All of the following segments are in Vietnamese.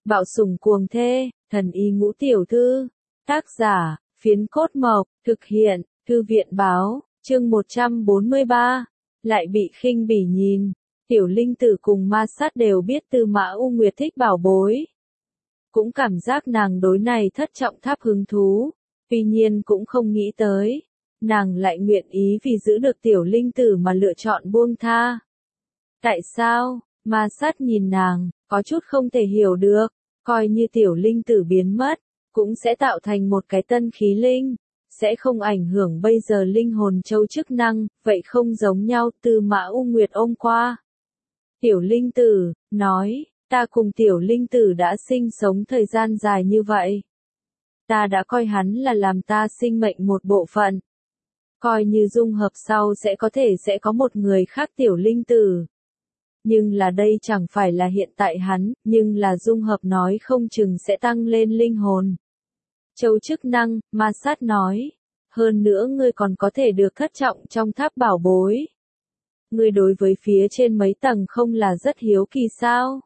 Bạo sủng cuồng thê, thần y ngũ tiểu thư. Tác giả, Phiến Cốt Mộc, thực hiện, Thư viện báo, chương 143. Lại bị khinh bỉ nhìn. Tiểu Linh Tử cùng Ma Sát đều biết Tư Mã U Nguyệt thích bảo bối. Cũng cảm giác nàng đối này thất trọng tháp hứng thú. Tuy nhiên cũng không nghĩ tới. Nàng lại nguyện ý vì giữ được Tiểu Linh Tử mà lựa chọn buông tha. Tại sao? Ma Sát nhìn nàng, có chút không thể hiểu được. Coi như Tiểu Linh Tử biến mất, cũng sẽ tạo thành một cái tân khí linh. Sẽ không ảnh hưởng bây giờ linh hồn châu chức năng, vậy không giống nhau. Tư Mã U Nguyệt ôm qua Tiểu Linh Tử, nói, ta cùng Tiểu Linh Tử đã sinh sống thời gian dài như vậy. Ta đã coi hắn là làm ta sinh mệnh một bộ phận. Coi như dung hợp sau sẽ có một người khác Tiểu Linh Tử. Nhưng là đây chẳng phải là hiện tại hắn, nhưng là dung hợp nói không chừng sẽ tăng lên linh hồn. Châu chức năng, Ma Sát nói. Hơn nữa ngươi còn có thể được thất trọng trong tháp bảo bối. Ngươi đối với phía trên mấy tầng không là rất hiếu kỳ sao?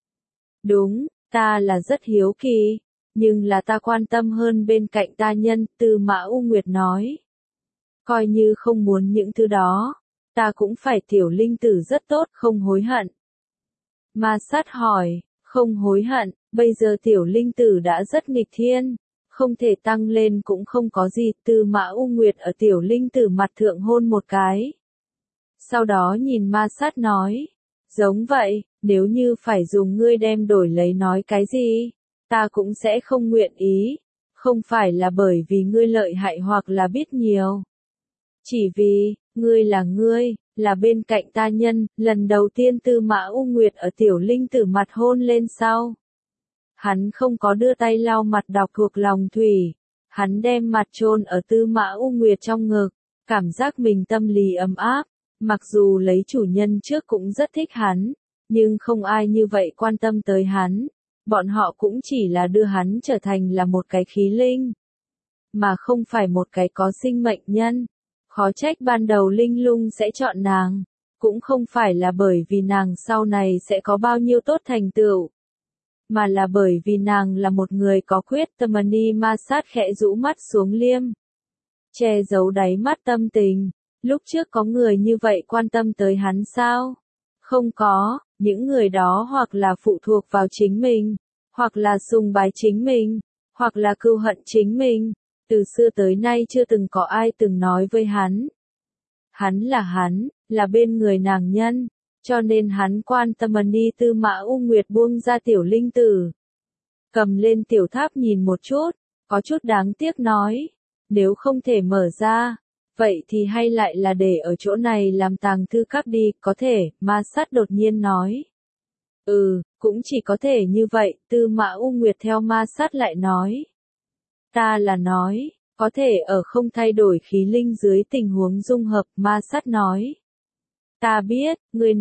Đúng, ta là rất hiếu kỳ. Nhưng là ta quan tâm hơn bên cạnh ta nhân, Tư Mã U Nguyệt nói. Coi như không muốn những thứ đó. Ta cũng phải Tiểu Linh Tử rất tốt, không hối hận. Ma Sát hỏi, không hối hận, bây giờ Tiểu Linh Tử đã rất nghịch thiên. Không thể tăng lên cũng không có gì. Tư Mã U Nguyệt ở Tiểu Linh Tử mặt thượng hôn một cái. Sau đó nhìn Ma Sát nói. Giống vậy, nếu như phải dùng ngươi đem đổi lấy nói cái gì, ta cũng sẽ không nguyện ý. Không phải là bởi vì ngươi lợi hại hoặc là biết nhiều. Chỉ vì, ngươi, là bên cạnh ta nhân, lần đầu tiên Tư Mã U Nguyệt ở Tiểu Linh Tử mặt hôn lên sau. Hắn không có đưa tay lau mặt đọc thuộc lòng thủy. Hắn đem mặt chôn ở Tư Mã U Nguyệt trong ngực. Cảm giác mình tâm lý ấm áp. Mặc dù lấy chủ nhân trước cũng rất thích hắn. Nhưng không ai như vậy quan tâm tới hắn. Bọn họ cũng chỉ là đưa hắn trở thành là một cái khí linh. Mà không phải một cái có sinh mệnh nhân. Khó trách ban đầu Linh Lung sẽ chọn nàng. Cũng không phải là bởi vì nàng sau này sẽ có bao nhiêu tốt thành tựu. Mà là bởi vì nàng là một người có quyết tâm. Ma Sát khẽ rũ mắt xuống liêm. Che giấu đáy mắt tâm tình. Lúc trước có người như vậy quan tâm tới hắn sao? Không có, những người đó hoặc là phụ thuộc vào chính mình, hoặc là sùng bái chính mình, hoặc là cừu hận chính mình. Từ xưa tới nay chưa từng có ai từng nói với hắn. Hắn, là bên người nàng nhân. Cho nên hắn quan tâm. Tư Mã U Nguyệt buông ra Tiểu Linh Tử. Cầm lên tiểu tháp nhìn một chút, có chút đáng tiếc nói. Nếu không thể mở ra, vậy thì hay lại là để ở chỗ này làm tàng thư các đi, có thể, Ma Sát đột nhiên nói. Cũng chỉ có thể như vậy, Tư Mã U Nguyệt theo Ma Sát lại nói. Ta là nói, có thể ở không thay đổi khí linh dưới tình huống dung hợp, Ma Sát nói. Ta biết, ngươi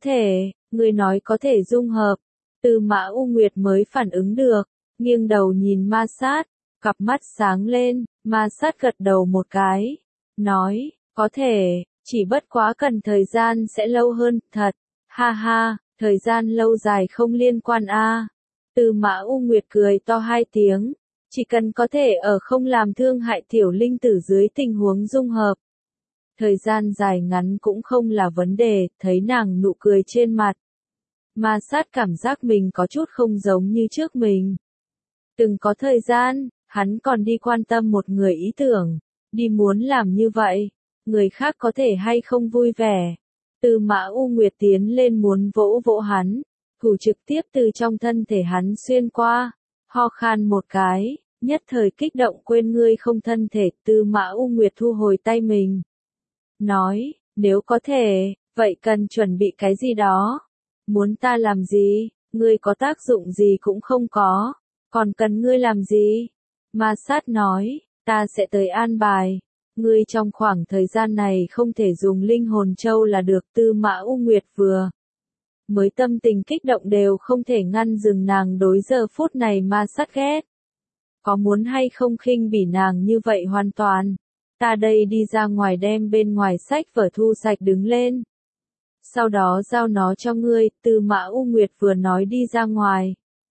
nói có thể dung hợp. Tư Mã U Nguyệt mới phản ứng được, nghiêng đầu nhìn Ma Sát, cặp mắt sáng lên, Ma Sát gật đầu một cái, nói, có thể, chỉ bất quá cần thời gian sẽ lâu hơn, thật, ha ha, thời gian lâu dài không liên quan a. Tư Mã U Nguyệt cười to hai tiếng, chỉ cần có thể ở không làm thương hại Tiểu Linh Tử dưới tình huống dung hợp. Thời gian dài ngắn cũng không là vấn đề, thấy nàng nụ cười trên mặt. Ma Sát cảm giác mình có chút không giống như trước mình. Từng có thời gian, hắn còn đi quan tâm một người ý tưởng, đi muốn làm như vậy, người khác có thể hay không vui vẻ. Tư Mã U Nguyệt tiến lên muốn vỗ vỗ hắn, thủ trực tiếp từ trong thân thể hắn xuyên qua, ho khan một cái, nhất thời kích động quên ngươi không thân thể. Tư Mã U Nguyệt thu hồi tay mình. Nói, nếu có thể, vậy cần chuẩn bị cái gì đó. Muốn ta làm gì, ngươi có tác dụng gì cũng không có, còn cần ngươi làm gì? Ma Sát nói, ta sẽ tới an bài. Ngươi trong khoảng thời gian này không thể dùng linh hồn châu là được. Tư Mã U Nguyệt vừa mới tâm tình kích động đều không thể ngăn dừng nàng đối giờ phút này Ma Sát ghét. Có muốn hay không khinh bỉ nàng như vậy hoàn toàn. Ta đây đi ra ngoài đem bên ngoài sách vở thu sạch đứng lên. Sau đó giao nó cho ngươi. Tư Mã U Nguyệt vừa nói đi ra ngoài.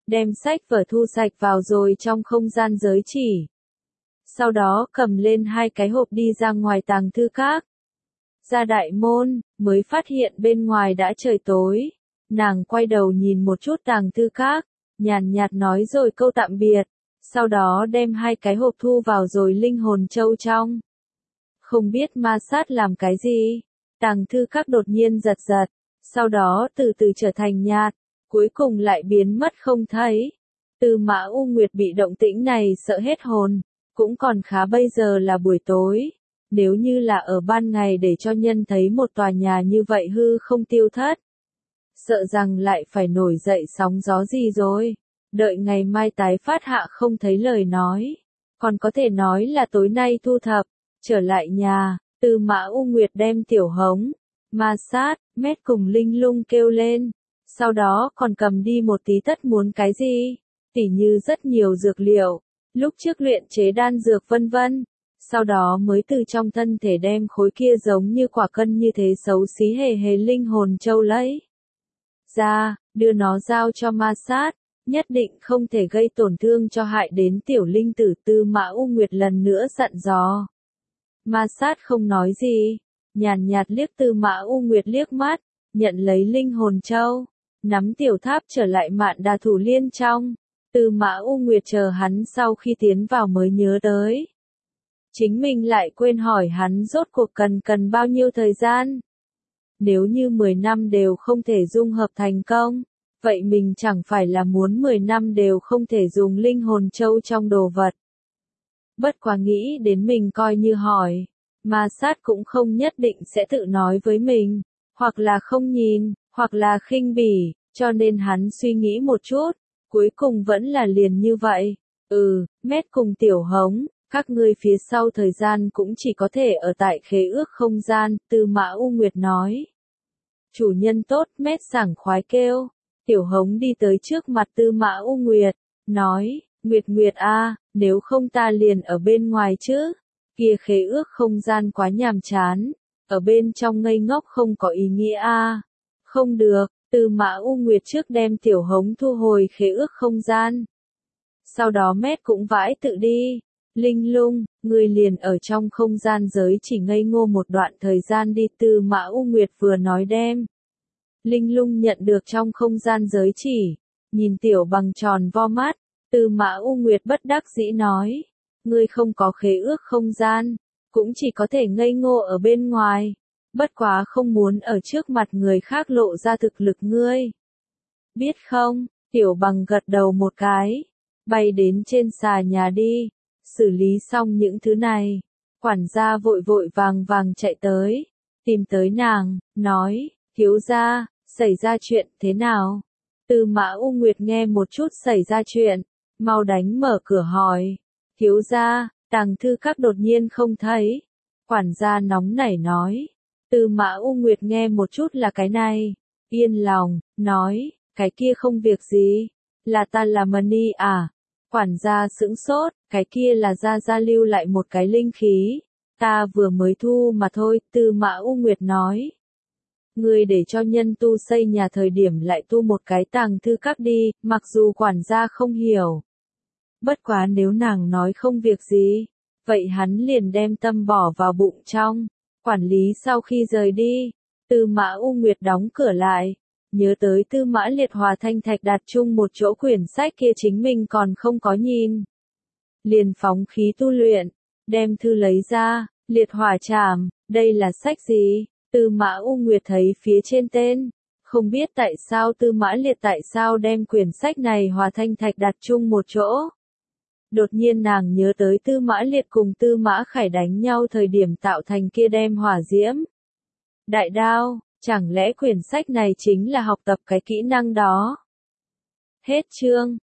đem sách vở thu sạch vào rồi trong không gian giới chỉ. Sau đó cầm lên 2 cái hộp đi ra ngoài tàng thư các. Ra đại môn, mới phát hiện bên ngoài đã trời tối. Nàng quay đầu nhìn một chút tàng thư các, nhàn nhạt nói rồi câu tạm biệt. Sau đó đem 2 cái hộp thu vào rồi linh hồn châu trong. Không biết ma sát làm cái gì, tàng thư các đột nhiên giật giật, sau đó từ từ trở thành nhạt, cuối cùng lại biến mất không thấy. Tư Mã U Nguyệt bị động tĩnh này sợ hết hồn, cũng còn khá bây giờ là buổi tối. Nếu như là ở ban ngày để cho nhân thấy một tòa nhà như vậy hư không tiêu thất, sợ rằng lại phải nổi dậy sóng gió gì rồi. Đợi ngày mai tái phát hạ không thấy lời nói, còn có thể nói là tối nay thu thập. Trở lại nhà, Tư Mã U Nguyệt đem Tiểu Hống, Ma Sát, Mét cùng Linh Lung kêu lên, sau đó còn cầm đi một tí tất muốn cái gì, tỉ như rất nhiều dược liệu, lúc trước luyện chế đan dược vân vân. Sau đó mới từ trong thân thể đem khối kia giống như quả cân như thế xấu xí hề hề linh hồn châu lấy ra, đưa nó giao cho Ma Sát, nhất định không thể gây tổn thương cho hại đến tiểu linh tử. Tư Mã U Nguyệt lần nữa dặn dò. Ma Sát không nói gì, nhàn nhạt liếc Tư Mã U Nguyệt liếc mắt, nhận lấy linh hồn châu, nắm tiểu tháp trở lại Mạn Đà Thủ Liên trong. Tư Mã U Nguyệt chờ hắn sau khi tiến vào mới nhớ tới. Chính mình lại quên hỏi hắn rốt cuộc cần bao nhiêu thời gian. Nếu như 10 năm đều không thể dung hợp thành công, vậy mình chẳng phải là muốn 10 năm đều không thể dùng linh hồn châu trong đồ vật. Bất quá nghĩ đến mình coi như hỏi, Ma Sát cũng không nhất định sẽ tự nói với mình, hoặc là không nhìn, hoặc là khinh bỉ, cho nên hắn suy nghĩ một chút, cuối cùng vẫn là liền như vậy. Mét cùng Tiểu Hống, các ngươi phía sau thời gian cũng chỉ có thể ở tại khế ước không gian. Tư Mã U Nguyệt nói. Chủ nhân tốt. Mét sảng khoái kêu. Tiểu Hống đi tới trước mặt Tư Mã U Nguyệt, nói, Nguyệt a, nếu không ta liền ở bên ngoài chứ, kia khế ước không gian quá nhàm chán, ở bên trong ngây ngốc không có ý nghĩa a. Không được. Tư Mã U Nguyệt trước đem Tiểu Hống thu hồi khế ước không gian. Sau đó Mét cũng vãi tự đi. Linh Lung, ngươi liền ở trong không gian giới chỉ ngây ngô một đoạn thời gian đi. Tư Mã U Nguyệt vừa nói đem Linh Lung nhận được trong không gian giới chỉ, nhìn Tiểu Bằng tròn vo mắt. Tư Mã U Nguyệt bất đắc dĩ nói, ngươi không có khế ước không gian, cũng chỉ có thể ngây ngô ở bên ngoài, bất quá không muốn ở trước mặt người khác lộ ra thực lực ngươi. Biết không? Tiểu Bằng gật đầu một cái, bay đến trên xà nhà đi, xử lý xong những thứ này, quản gia vội vội vàng chạy tới, tìm tới nàng, nói, thiếu gia, xảy ra chuyện thế nào? Tư Mã U Nguyệt nghe một chút xảy ra chuyện, mau đánh mở cửa hỏi, thiếu gia, tàng thư các đột nhiên không thấy. Quản gia nóng nảy nói. Tư Mã U Nguyệt nghe một chút là cái này, yên lòng, nói, cái kia không việc gì, là ta làm Mani à? Quản gia sững sốt, cái kia là gia lưu lại một cái linh khí, ta vừa mới thu mà thôi. Tư Mã U Nguyệt nói. Ngươi để cho nhân tu xây nhà thời điểm lại tu một cái tàng thư các đi, mặc dù quản gia không hiểu. Bất quá nếu nàng nói không việc gì, vậy hắn liền đem tâm bỏ vào bụng trong. Quản lý sau khi rời đi, Tư Mã U Nguyệt đóng cửa lại, nhớ tới Tư Mã Liệt Hòa Thanh Thạch đặt chung một chỗ quyển sách kia chính mình còn không có nhìn. Liền phóng khí tu luyện, đem thư lấy ra, Liệt Hỏa Trảm, đây là sách gì? Tư Mã U Nguyệt thấy phía trên tên, không biết tại sao Tư Mã Liệt tại sao đem quyển sách này Hòa Thanh Thạch đặt chung một chỗ. Đột nhiên nàng nhớ tới Tư Mã Liệt cùng Tư Mã Khải đánh nhau thời điểm tạo thành kia đem hỏa diễm đại đao, chẳng lẽ quyển sách này chính là học tập cái kỹ năng đó? Hết chương.